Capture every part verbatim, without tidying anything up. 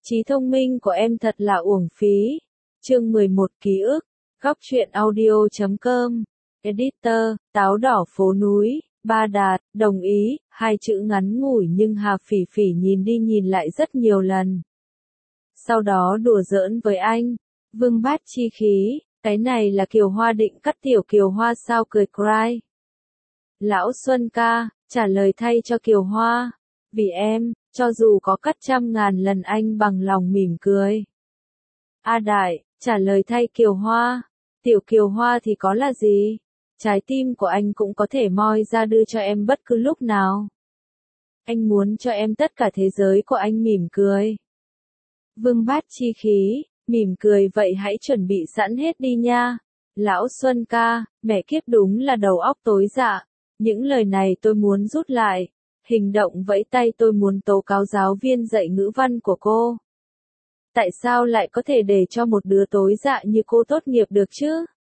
Trí thông minh của em thật là uổng phí. Chương mười một ký ức. Góc truyện audio chấm com. Editor, táo đỏ phố núi, Ba Đạt, đồng ý, hai chữ ngắn ngủi nhưng Hà Phỉ Phỉ nhìn đi nhìn lại rất nhiều lần. Sau đó đùa giỡn với anh. Vương Bát chi khí, cái này là Kiều Hoa định cắt tiểu Kiều Hoa sao cười cry. Lão Xuân ca, trả lời thay cho Kiều Hoa. Vì em, cho dù có cắt trăm ngàn lần anh bằng lòng mỉm cười. A Đại, trả lời thay Kiều Hoa. Tiểu Kiều Hoa thì có là gì? Trái tim của anh cũng có thể moi ra đưa cho em bất cứ lúc nào. Anh muốn cho em tất cả thế giới của anh mỉm cười. Vương Bát chi khí, mỉm cười vậy hãy chuẩn bị sẵn hết đi nha. Lão Xuân ca, mẹ kiếp đúng là đầu óc tối dạ. Những lời này tôi muốn rút lại. Hình động vẫy tay tôi muốn tố cáo giáo viên dạy ngữ văn của cô. Tại sao lại có thể để cho một đứa tối dạ như cô tốt nghiệp được chứ?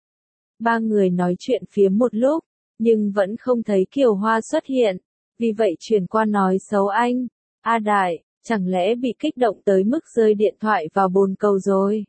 Ba người nói chuyện phiếm một lúc, nhưng vẫn không thấy Kiều Hoa xuất hiện. Vì vậy chuyển qua nói xấu anh. A Đại, chẳng lẽ bị kích động tới mức rơi điện thoại vào bồn cầu rồi?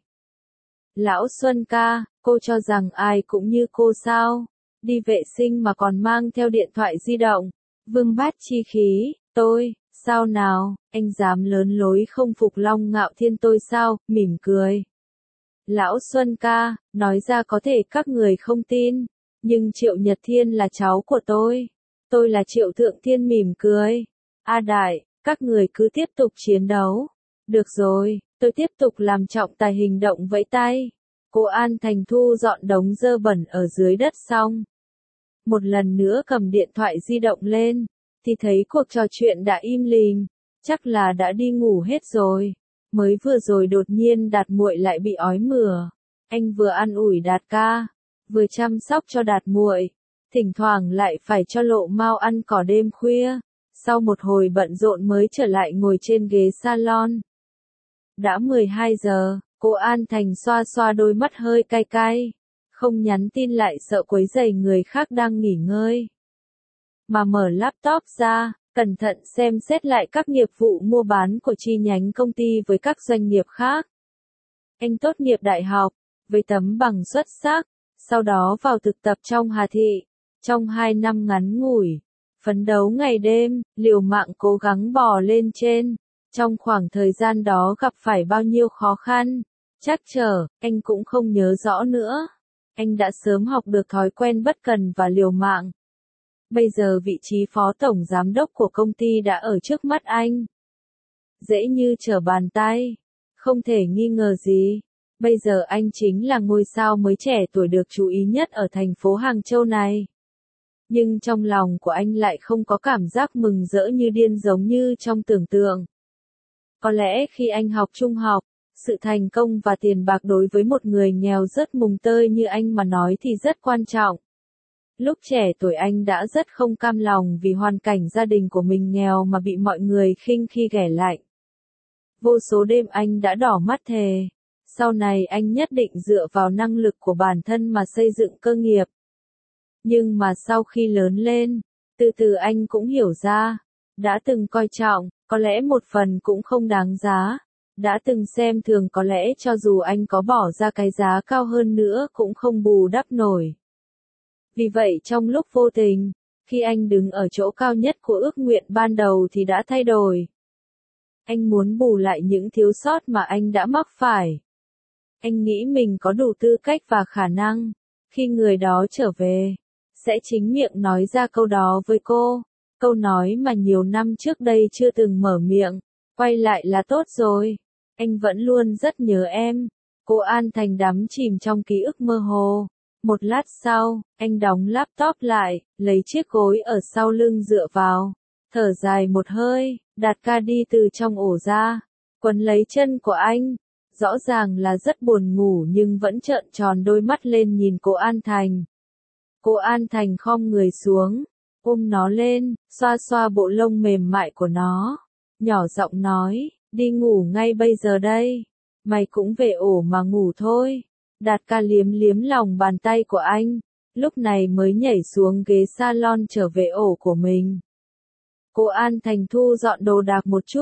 Lão Xuân ca, cô cho rằng ai cũng như cô sao? Đi vệ sinh mà còn mang theo điện thoại di động. Vương Bát chi khí, tôi, sao nào, anh dám lớn lối không phục Long Ngạo Thiên tôi sao, mỉm cười. Lão Xuân ca, nói ra có thể các người không tin, nhưng Triệu Nhật Thiên là cháu của tôi. Tôi là Triệu Thượng Thiên mỉm cười. A Đại, các người cứ tiếp tục chiến đấu. Được rồi, tôi tiếp tục làm trọng tài hình động vẫy tay. Cô An Thành thu dọn đống dơ bẩn ở dưới đất xong. Một lần nữa cầm điện thoại di động lên, thì thấy cuộc trò chuyện đã im lìm, chắc là đã đi ngủ hết rồi. Mới vừa rồi đột nhiên Đạt muội lại bị ói mửa. Anh vừa ăn ủi Đạt ca, vừa chăm sóc cho Đạt muội, thỉnh thoảng lại phải cho Lộ Mao ăn cỏ đêm khuya. Sau một hồi bận rộn mới trở lại ngồi trên ghế salon. Đã mười hai giờ, cô An Thành xoa xoa đôi mắt hơi cay cay. Không nhắn tin lại sợ quấy rầy người khác đang nghỉ ngơi. Mà mở laptop ra, cẩn thận xem xét lại các nghiệp vụ mua bán của chi nhánh công ty với các doanh nghiệp khác. Anh tốt nghiệp đại học, với tấm bằng xuất sắc, sau đó vào thực tập trong Hà Thị. Trong hai năm ngắn ngủi, phấn đấu ngày đêm, liều mạng cố gắng bò lên trên. Trong khoảng thời gian đó gặp phải bao nhiêu khó khăn, trắc trở, anh cũng không nhớ rõ nữa. Anh đã sớm học được thói quen bất cần và liều mạng. Bây giờ vị trí phó tổng giám đốc của công ty đã ở trước mắt anh. Dễ như trở bàn tay. Không thể nghi ngờ gì. Bây giờ anh chính là ngôi sao mới trẻ tuổi được chú ý nhất ở thành phố Hàng Châu này. Nhưng trong lòng của anh lại không có cảm giác mừng rỡ như điên giống như trong tưởng tượng. Có lẽ khi anh học trung học, sự thành công và tiền bạc đối với một người nghèo rất mùng tơi như anh mà nói thì rất quan trọng. Lúc trẻ tuổi anh đã rất không cam lòng vì hoàn cảnh gia đình của mình nghèo mà bị mọi người khinh khi ghẻ lạnh. Vô số đêm anh đã đỏ mắt thề. Sau này anh nhất định dựa vào năng lực của bản thân mà xây dựng cơ nghiệp. Nhưng mà sau khi lớn lên, từ từ anh cũng hiểu ra, đã từng coi trọng, có lẽ một phần cũng không đáng giá. Đã từng xem thường có lẽ cho dù anh có bỏ ra cái giá cao hơn nữa cũng không bù đắp nổi. Vì vậy trong lúc vô tình, khi anh đứng ở chỗ cao nhất của ước nguyện ban đầu thì đã thay đổi. Anh muốn bù lại những thiếu sót mà anh đã mắc phải. Anh nghĩ mình có đủ tư cách và khả năng, khi người đó trở về, sẽ chính miệng nói ra câu đó với cô. Câu nói mà nhiều năm trước đây chưa từng mở miệng, quay lại là tốt rồi. Anh vẫn luôn rất nhớ em. Cô An Thành đắm chìm trong ký ức mơ hồ. Một lát sau, anh đóng laptop lại, lấy chiếc gối ở sau lưng dựa vào. Thở dài một hơi, Đạt ca đi từ trong ổ ra, quấn lấy chân của anh. Rõ ràng là rất buồn ngủ nhưng vẫn trợn tròn đôi mắt lên nhìn cô An Thành. Cô An Thành khom người xuống, ôm nó lên, xoa xoa bộ lông mềm mại của nó. Nhỏ giọng nói, đi ngủ ngay bây giờ đây. Mày cũng về ổ mà ngủ thôi. Đạt ca liếm liếm lòng bàn tay của anh, lúc này mới nhảy xuống ghế salon trở về ổ của mình. Cô An Thành thu dọn đồ đạc một chút,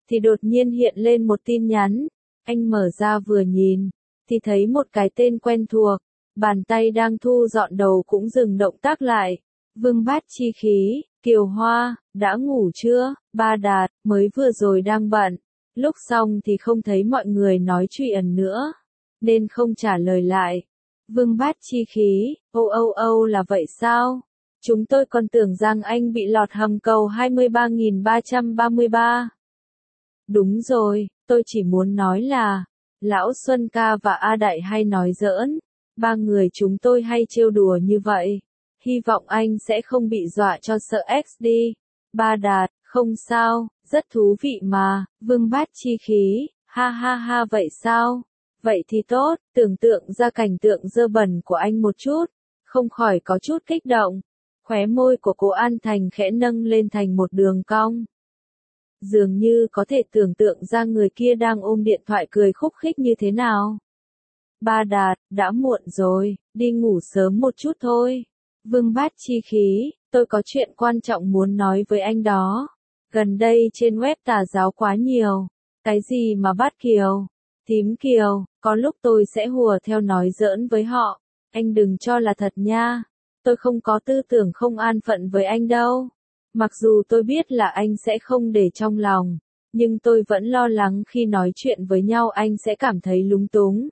thì đột nhiên hiện lên một tin nhắn. Anh mở ra vừa nhìn, thì thấy một cái tên quen thuộc, bàn tay đang thu dọn đầu cũng dừng động tác lại. Vương Bát Chi Khí, Kiều Hoa, đã ngủ chưa? Ba Đạt, mới vừa rồi đang bận. Lúc xong thì không thấy mọi người nói chuyện nữa, nên không trả lời lại. Vương Bát Chi Khí, ô ô ô là vậy sao? Chúng tôi còn tưởng rằng anh bị lọt hầm cầu hai mươi ba nghìn ba trăm ba mươi ba. Đúng rồi, tôi chỉ muốn nói là, Lão Xuân ca và A Đại hay nói giỡn, ba người chúng tôi hay trêu đùa như vậy. Hy vọng anh sẽ không bị dọa cho sợ ích đi. Ba Đạt, không sao, rất thú vị mà. Vương Bát Chi Khí, ha ha ha vậy sao? Vậy thì tốt, tưởng tượng ra cảnh tượng dơ bẩn của anh một chút, không khỏi có chút kích động. Khóe môi của cô An Thành khẽ nâng lên thành một đường cong. Dường như có thể tưởng tượng ra người kia đang ôm điện thoại cười khúc khích như thế nào. Ba Đạt, đã muộn rồi, đi ngủ sớm một chút thôi. Vương Bát Chi Khí, tôi có chuyện quan trọng muốn nói với anh đó. Gần đây trên web tà giáo quá nhiều. Cái gì mà Bát Kiều, Thím Kiều, có lúc tôi sẽ hùa theo nói giỡn với họ. Anh đừng cho là thật nha. Tôi không có tư tưởng không an phận với anh đâu. Mặc dù tôi biết là anh sẽ không để trong lòng, nhưng tôi vẫn lo lắng khi nói chuyện với nhau anh sẽ cảm thấy lúng túng.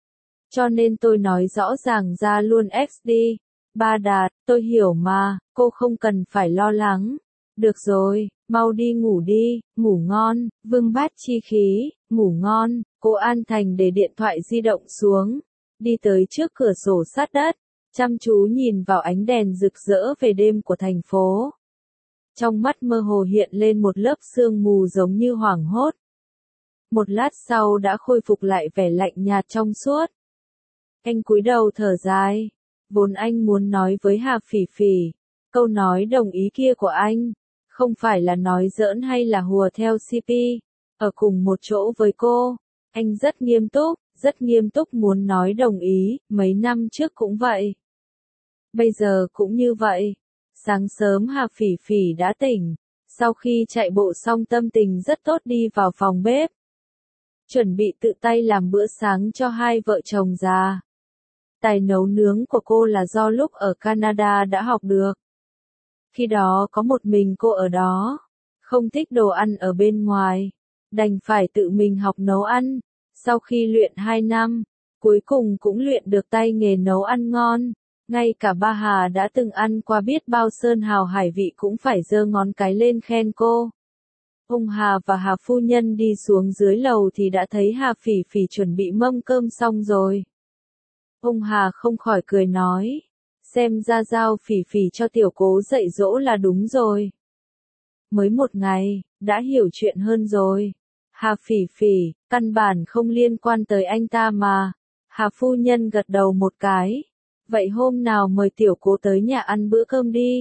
Cho nên tôi nói rõ ràng ra luôn ích đi. Ba Đạt, tôi hiểu mà, cô không cần phải lo lắng. Được rồi, mau đi ngủ đi, ngủ ngon. Vương Bát Chi Khí, ngủ ngon. Cô An Thành để điện thoại di động xuống, đi tới trước cửa sổ sát đất, chăm chú nhìn vào ánh đèn rực rỡ về đêm của thành phố. Trong mắt mơ hồ hiện lên một lớp sương mù giống như hoảng hốt. Một lát sau đã khôi phục lại vẻ lạnh nhạt trong suốt. Anh cúi đầu thở dài. Vốn anh muốn nói với Hà Phỉ Phỉ, câu nói đồng ý kia của anh, không phải là nói giỡn hay là hùa theo xê pê, ở cùng một chỗ với cô. Anh rất nghiêm túc, rất nghiêm túc muốn nói đồng ý, mấy năm trước cũng vậy. Bây giờ cũng như vậy. Sáng sớm Hà Phỉ Phỉ đã tỉnh, sau khi chạy bộ xong tâm tình rất tốt đi vào phòng bếp. Chuẩn bị tự tay làm bữa sáng cho hai vợ chồng già. Tài nấu nướng của cô là do lúc ở Canada đã học được. Khi đó có một mình cô ở đó, không thích đồ ăn ở bên ngoài, đành phải tự mình học nấu ăn. Sau khi luyện hai năm, cuối cùng cũng luyện được tay nghề nấu ăn ngon. Ngay cả ba Hà đã từng ăn qua biết bao sơn hào hải vị cũng phải giơ ngón cái lên khen cô. Ông Hà và Hà phu nhân đi xuống dưới lầu thì đã thấy Hà Phỉ Phỉ chuẩn bị mâm cơm xong rồi. Ông Hà không khỏi cười nói, xem ra giao Phỉ Phỉ cho tiểu cố dạy dỗ là đúng rồi. Mới một ngày, đã hiểu chuyện hơn rồi. Hà Phỉ Phỉ, căn bản không liên quan tới anh ta mà. Hà phu nhân gật đầu một cái. Vậy hôm nào mời tiểu cố tới nhà ăn bữa cơm đi.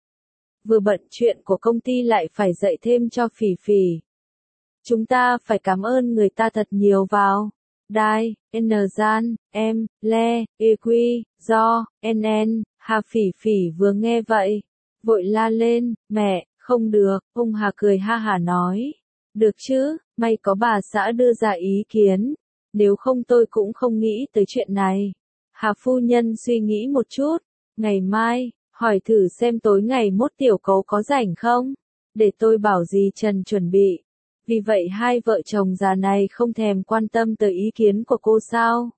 Vừa bận chuyện của công ty lại phải dạy thêm cho Phỉ Phỉ. Chúng ta phải cảm ơn người ta thật nhiều vào. Đai, N gian, em, le, e quy, do, nn. Hà Phỉ Phỉ vừa nghe vậy, vội la lên, mẹ, không được. Ông Hà cười ha hả nói, được chứ, may có bà xã đưa ra ý kiến, nếu không tôi cũng không nghĩ tới chuyện này. Hà phu nhân suy nghĩ một chút, ngày mai, hỏi thử xem tối ngày mốt tiểu cấu có rảnh không, để tôi bảo dì Trần chuẩn bị. Vì vậy hai vợ chồng già này không thèm quan tâm tới ý kiến của cô sao.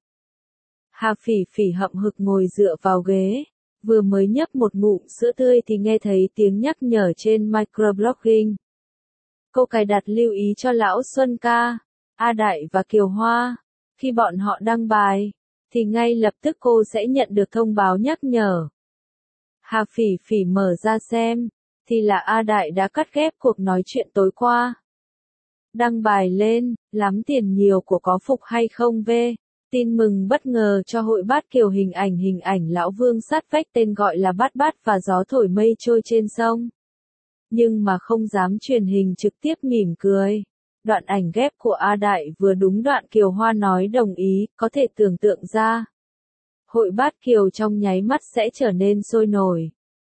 Hà Phỉ Phỉ hậm hực ngồi dựa vào ghế, vừa mới nhấp một ngụm sữa tươi thì nghe thấy tiếng nhắc nhở trên microblogging. Cô cài đặt lưu ý cho Lão Xuân ca, A Đại và Kiều Hoa. Khi bọn họ đăng bài, thì ngay lập tức cô sẽ nhận được thông báo nhắc nhở. Hà Phỉ Phỉ mở ra xem, thì là A Đại đã cắt ghép cuộc nói chuyện tối qua. Đăng bài lên, lắm tiền nhiều của có phục hay không về. Tin mừng bất ngờ cho hội Bát Kiều, hình ảnh hình ảnh lão vương sát vách tên gọi là Bát Bát và gió thổi mây trôi trên sông. Nhưng mà không dám truyền hình trực tiếp mỉm cười. Đoạn ảnh ghép của A Đại vừa đúng đoạn Kiều Hoa nói đồng ý, có thể tưởng tượng ra. Hội Bát Kiều trong nháy mắt sẽ trở nên sôi nổi.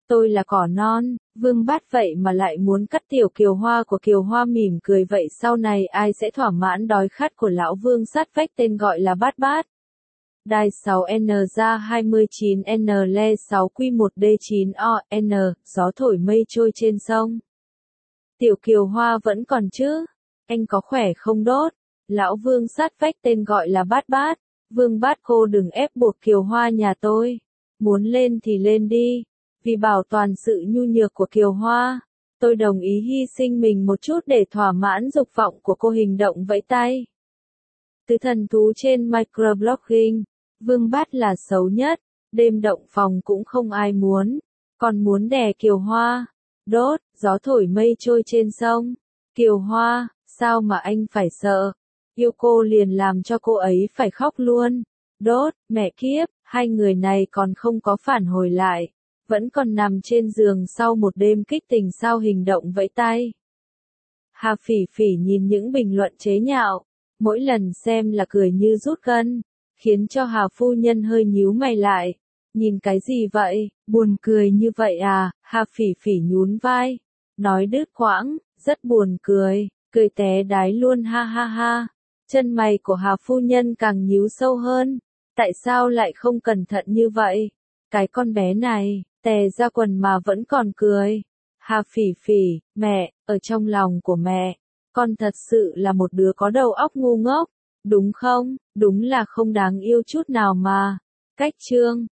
Tôi là cỏ non, Vương Bát vậy mà lại muốn cắt tiểu Kiều Hoa của Kiều Hoa mỉm cười vậy sau này ai sẽ thỏa mãn đói khát của lão Vương sát vách tên gọi là Bát Bát. Đài sáu N ra hai mươi chín N le sáu Q một D chín O N, gió thổi mây trôi trên sông. Tiểu Kiều Hoa vẫn còn chứ? Anh có khỏe không đốt? Lão Vương sát vách tên gọi là Bát Bát. Vương Bát cô đừng ép buộc Kiều Hoa nhà tôi. Muốn lên thì lên đi. Vì bảo toàn sự nhu nhược của Kiều Hoa, tôi đồng ý hy sinh mình một chút để thỏa mãn dục vọng của cô hình động vẫy tay. Từ thần thú trên microblogging, Vương Bát là xấu nhất, đêm động phòng cũng không ai muốn, còn muốn đè Kiều Hoa. Đốt, gió thổi mây trôi trên sông. Kiều Hoa, sao mà anh phải sợ? Yêu cô liền làm cho cô ấy phải khóc luôn. Đốt, mẹ kiếp, hai người này còn không có phản hồi lại. Vẫn còn nằm trên giường sau một đêm kích tình sao hình động vẫy tay. Hà Phỉ Phỉ nhìn những bình luận chế nhạo, mỗi lần xem là cười như rút gân, khiến cho Hà phu nhân hơi nhíu mày lại. Nhìn cái gì vậy, buồn cười như vậy à? Hà Phỉ Phỉ nhún vai, nói đứt quãng, rất buồn cười, cười té đái luôn ha ha ha. Chân mày của Hà phu nhân càng nhíu sâu hơn, tại sao lại không cẩn thận như vậy? Cái con bé này, tè ra quần mà vẫn còn cười. Hà Phỉ Phỉ, mẹ, ở trong lòng của mẹ, con thật sự là một đứa có đầu óc ngu ngốc, đúng không? Đúng là không đáng yêu chút nào mà. Cách chương